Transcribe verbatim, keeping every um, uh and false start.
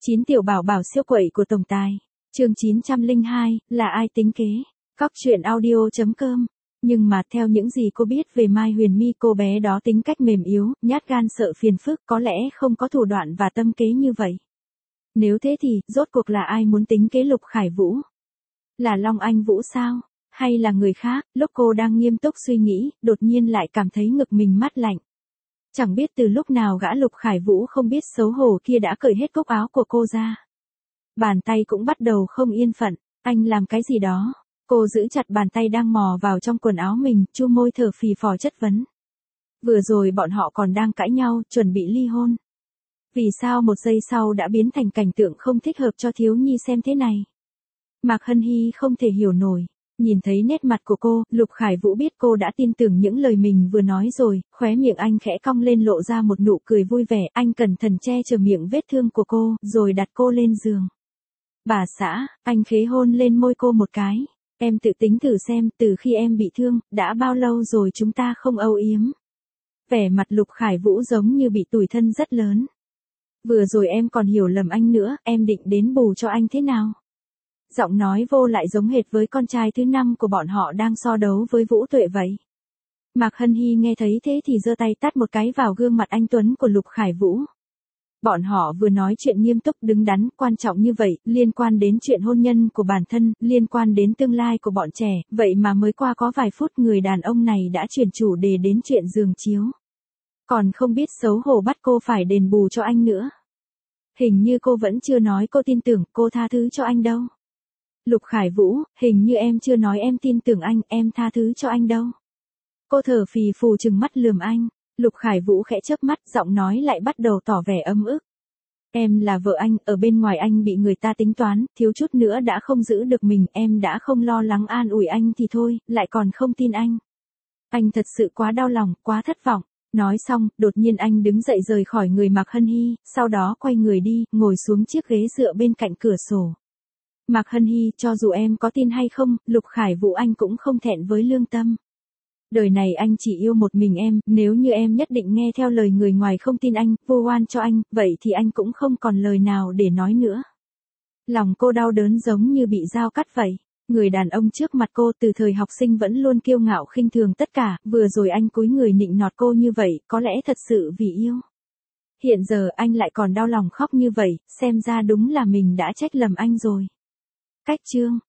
chín tiểu bảo bảo siêu quậy của tổng tài. Chương chín trăm lẻ hai, là ai tính kế? Cóc truyện audio chấm com. Nhưng mà theo những gì cô biết về Mai Huyền My, cô bé đó tính cách mềm yếu, nhát gan sợ phiền phức, có lẽ không có thủ đoạn và tâm kế như vậy. Nếu thế thì, rốt cuộc là ai muốn tính kế Lục Khải Vũ? Là Long Anh Vũ sao? Hay là người khác? Lúc cô đang nghiêm túc suy nghĩ, đột nhiên lại cảm thấy ngực mình mát lạnh. Chẳng biết từ lúc nào gã Lục Khải Vũ không biết xấu hổ kia đã cởi hết cúc áo của cô ra. Bàn tay cũng bắt đầu không yên phận. Anh làm cái gì đó? Cô giữ chặt bàn tay đang mò vào trong quần áo mình, chu môi thở phì phò chất vấn. Vừa rồi bọn họ còn đang cãi nhau, chuẩn bị ly hôn. Vì sao một giây sau đã biến thành cảnh tượng không thích hợp cho thiếu nhi xem thế này? Mạc Hân Hy không thể hiểu nổi. Nhìn thấy nét mặt của cô, Lục Khải Vũ biết cô đã tin tưởng những lời mình vừa nói rồi, khóe miệng anh khẽ cong lên lộ ra một nụ cười vui vẻ, anh cẩn thận che chở miệng vết thương của cô, rồi đặt cô lên giường. Bà xã, anh khế hôn lên môi cô một cái. Em tự tính thử xem, từ khi em bị thương, đã bao lâu rồi chúng ta không âu yếm. Vẻ mặt Lục Khải Vũ giống như bị tủi thân rất lớn. Vừa rồi em còn hiểu lầm anh nữa, em định đến bù cho anh thế nào? Giọng nói vô lại giống hệt với con trai thứ năm của bọn họ đang so đấu với Vũ Tuệ vậy. Mạc Hân Hy nghe thấy thế thì giơ tay tát một cái vào gương mặt anh tuấn của Lục Khải Vũ. Bọn họ vừa nói chuyện nghiêm túc đứng đắn, quan trọng như vậy, liên quan đến chuyện hôn nhân của bản thân, liên quan đến tương lai của bọn trẻ, vậy mà mới qua có vài phút người đàn ông này đã chuyển chủ đề đến chuyện giường chiếu. Còn không biết xấu hổ bắt cô phải đền bù cho anh nữa. Hình như cô vẫn chưa nói cô tin tưởng, cô tha thứ cho anh đâu. Lục Khải Vũ, hình như em chưa nói em tin tưởng anh, em tha thứ cho anh đâu. Cô thở phì phù trừng mắt lườm anh. Lục Khải Vũ khẽ chớp mắt, giọng nói lại bắt đầu tỏ vẻ ấm ức. Em là vợ anh, ở bên ngoài anh bị người ta tính toán, thiếu chút nữa đã không giữ được mình, em đã không lo lắng an ủi anh thì thôi, lại còn không tin anh. Anh thật sự quá đau lòng, quá thất vọng. Nói xong, đột nhiên anh đứng dậy rời khỏi người Mạc Hân Hy, sau đó quay người đi, ngồi xuống chiếc ghế dựa bên cạnh cửa sổ. Mạc Hân Hy, cho dù em có tin hay không, Lục Khải Vũ anh cũng không thẹn với lương tâm. Đời này anh chỉ yêu một mình em, nếu như em nhất định nghe theo lời người ngoài không tin anh, vu oan cho anh, vậy thì anh cũng không còn lời nào để nói nữa. Lòng cô đau đớn giống như bị dao cắt vậy. Người đàn ông trước mặt cô từ thời học sinh vẫn luôn kiêu ngạo khinh thường tất cả, vừa rồi anh cúi người nịnh nọt cô như vậy, có lẽ thật sự vì yêu. Hiện giờ anh lại còn đau lòng khóc như vậy, xem ra đúng là mình đã trách lầm anh rồi. Cách chương